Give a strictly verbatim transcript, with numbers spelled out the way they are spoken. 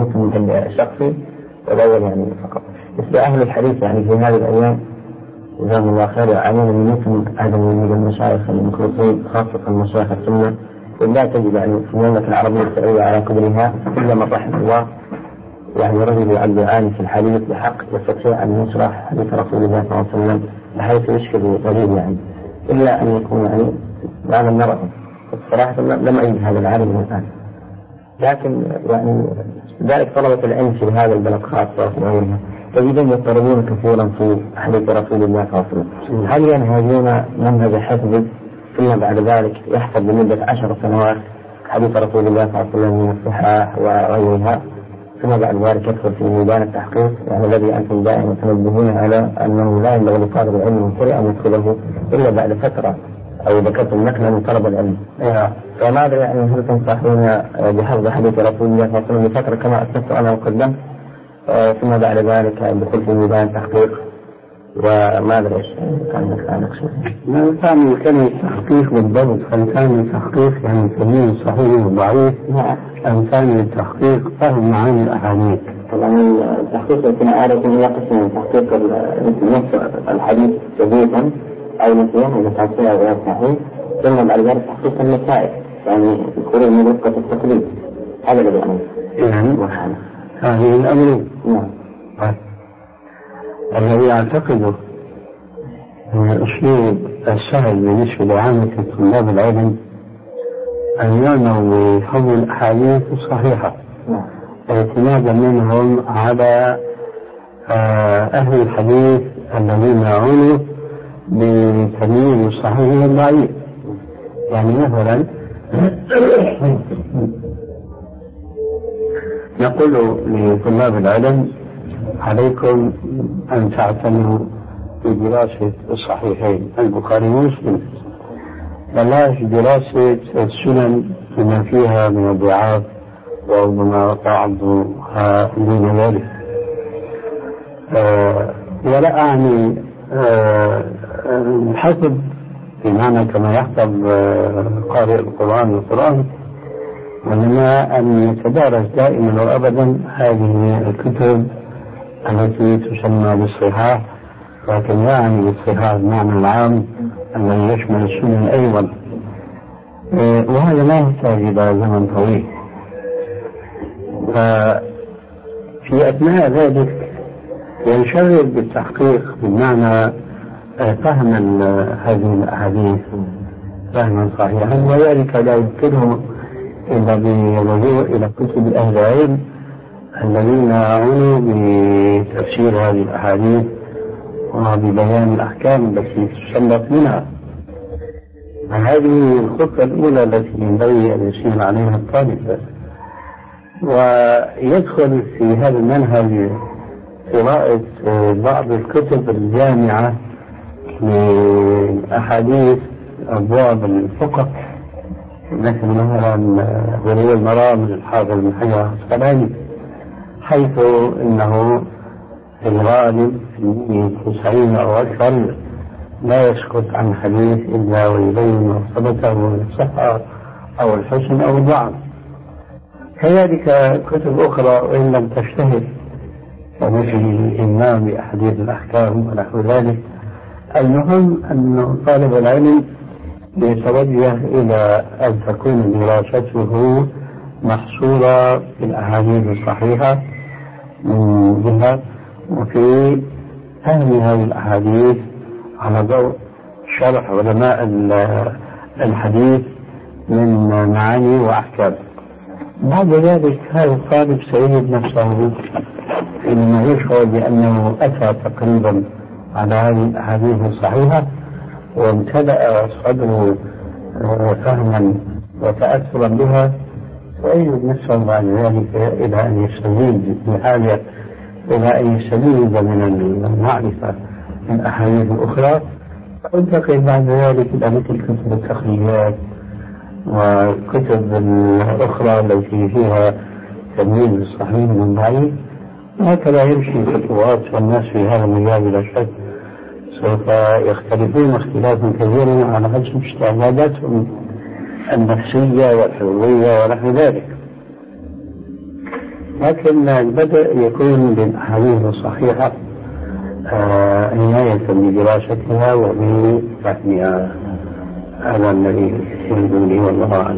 يمكن شخصي والأول يعني فقط. مثل أهل الحديث يعني في هذه الأيام جزاهم الله خير يعانون من مثل عدم وجود المشايخ المخلصين خاصة مشايخ السنة، ولا تجد يعني في المملكة العربية السعودية على قدرها إلا من رحمه الله يعني رجل يعد عالم في الحديث بحق يستطيع أن يشرح حديث رسول الله صلى الله عليه وسلم بحيث يشكل غريب يعني، إلا أن يكون يعني معنى النظر. الصراحة لم أجد هذا العالم الآن، لكن يعني ذلك طلبة العلم في هذا البلد خاصة في غيرها تجدون يضطربون كثيرا في حديث رسول الله صلى الله عليه وسلم. هل ينهجون منهج حفظ ثم بعد ذلك يحفظ لمدة عشر سنوات حديث رسول الله صلى الله عليه وسلم من الصحاح وغيرها، ثم بعد ذلك يدخل في ميدان التحقيق يعني الذي أنتم دائما تنبهون على أنه لا ينبغي لطالب العلم من كل أن يدخله إلا بعد فترة أو ذكرتم نقلا من طلب العلم. فماذا يعني هل تنصحون بحفظ حديث رسول الله صلى الله عليه وسلم لفترة كما أسلفت أنا وقدمت ثم بعد ذلك الدخول في ميدان التحقيق، وماذا إيش كان نقصد؟ ما كان كلمة تحقيق بالضبط، هل كان التحقيق يعني تمييز صحيح وضعيف أم كان التحقيق فهم معاني الأحاديث؟ طبعا التحقيق يكون عادة يقسم من تحقيق نص الحديث ثبوتا أو نسيا إذا كان فيها غير صحيح، ثم بعد ذلك تحقيق النتائج يعني الخروج من رفقة التقليد. هذا الذي أنا يعني هذه الأمر نعم. الذي أعتقده أن الأسلوب السهل بالنسبة لعامة طلاب العلم أن يعنوا بحفظ الأحاديث الصحيحة اعتمادا منهم على أهل الحديث الذين عنوا بتمييز الصحيح والضعيف. يعني مثلا نقول لطلاب العلم عليكم أن تعتنوا بدراسة الصحيحين البخاري ومسلم، بلاش دراسة السنن بما فيها من الضعاف وربما بعضها دون ذلك. آه ولا أعني آه الحفظ بمعنى كما يحفظ آه قارئ القرآن والقرآن، وإنما أن يتدارس دائما وأبدا هذه الكتب التي تسمى بالصحاح، لكن لا يعني بالصحاح المعنى العام الذي يشمل السنن أيضا، وهذا لا يحتاج إلى زمن طويل. ففي أثناء ذلك ينشغل بالتحقيق بمعنى فهم هذه الأحاديث فهما صحيحا، وذلك لا يمكنه إلا بالرجوع إلى كتب أهل العلم الذين عنوا بتفسير هذه الأحاديث وببيان الأحكام التي تسلط منها. هذه الخطة الأولى التي ينبغي أن يسير عليها الطالب، ويدخل في هذا المنهج قراءة بعض الكتب الجامعة لأحاديث أبواب الفقه، مثل مثلا بلوغ المرام للحافظ بن حجر العسقلاني، حيث انه في الغالب في تسعين او اكثر لا يسكت عن حديث الا ويبين مرتبته من الصحه او الحسن او الضعف. كذلك كتب اخرى وان لم تشتهر كمثل الامام باحاديث الاحكام ونحو ذلك. المهم ان طالب العلم يتوجه إلى أن تكون دراسته محصورة في الأحاديث الصحيحة من جهة، وفي فهم هذه الأحاديث على ضوء شرح علماء الحديث من معاني وأحكام. بعد ذلك هذا الطالب سيجد نفسه حينما يشعر بأنه أتى تقريبا على هذه الأحاديث الصحيحة وامتلأ صدره فهما وتأثرا بها، ويجد نفسه بعد ذلك إلى أن يستزيد بحاجة إلى أن يستزيد من المعرفة من أحاديث أخرى، فانتقل بعد ذلك إلى مثل كتب التخريجات وكتب الأخرى التي فيها تمييز الصحيح من الضعيف. هكذا يمشي خطوات، والناس في هذا المجال بلا شك سوف يختلفون اختلافا كثيرا على حسب استعداداتهم النفسية والحضورية ونحو ذلك. لكن البدء يكون بالأحاديث الصحيحة عناية بدراستها وبفهمها. هذا الذي يفيدني والله أعلم.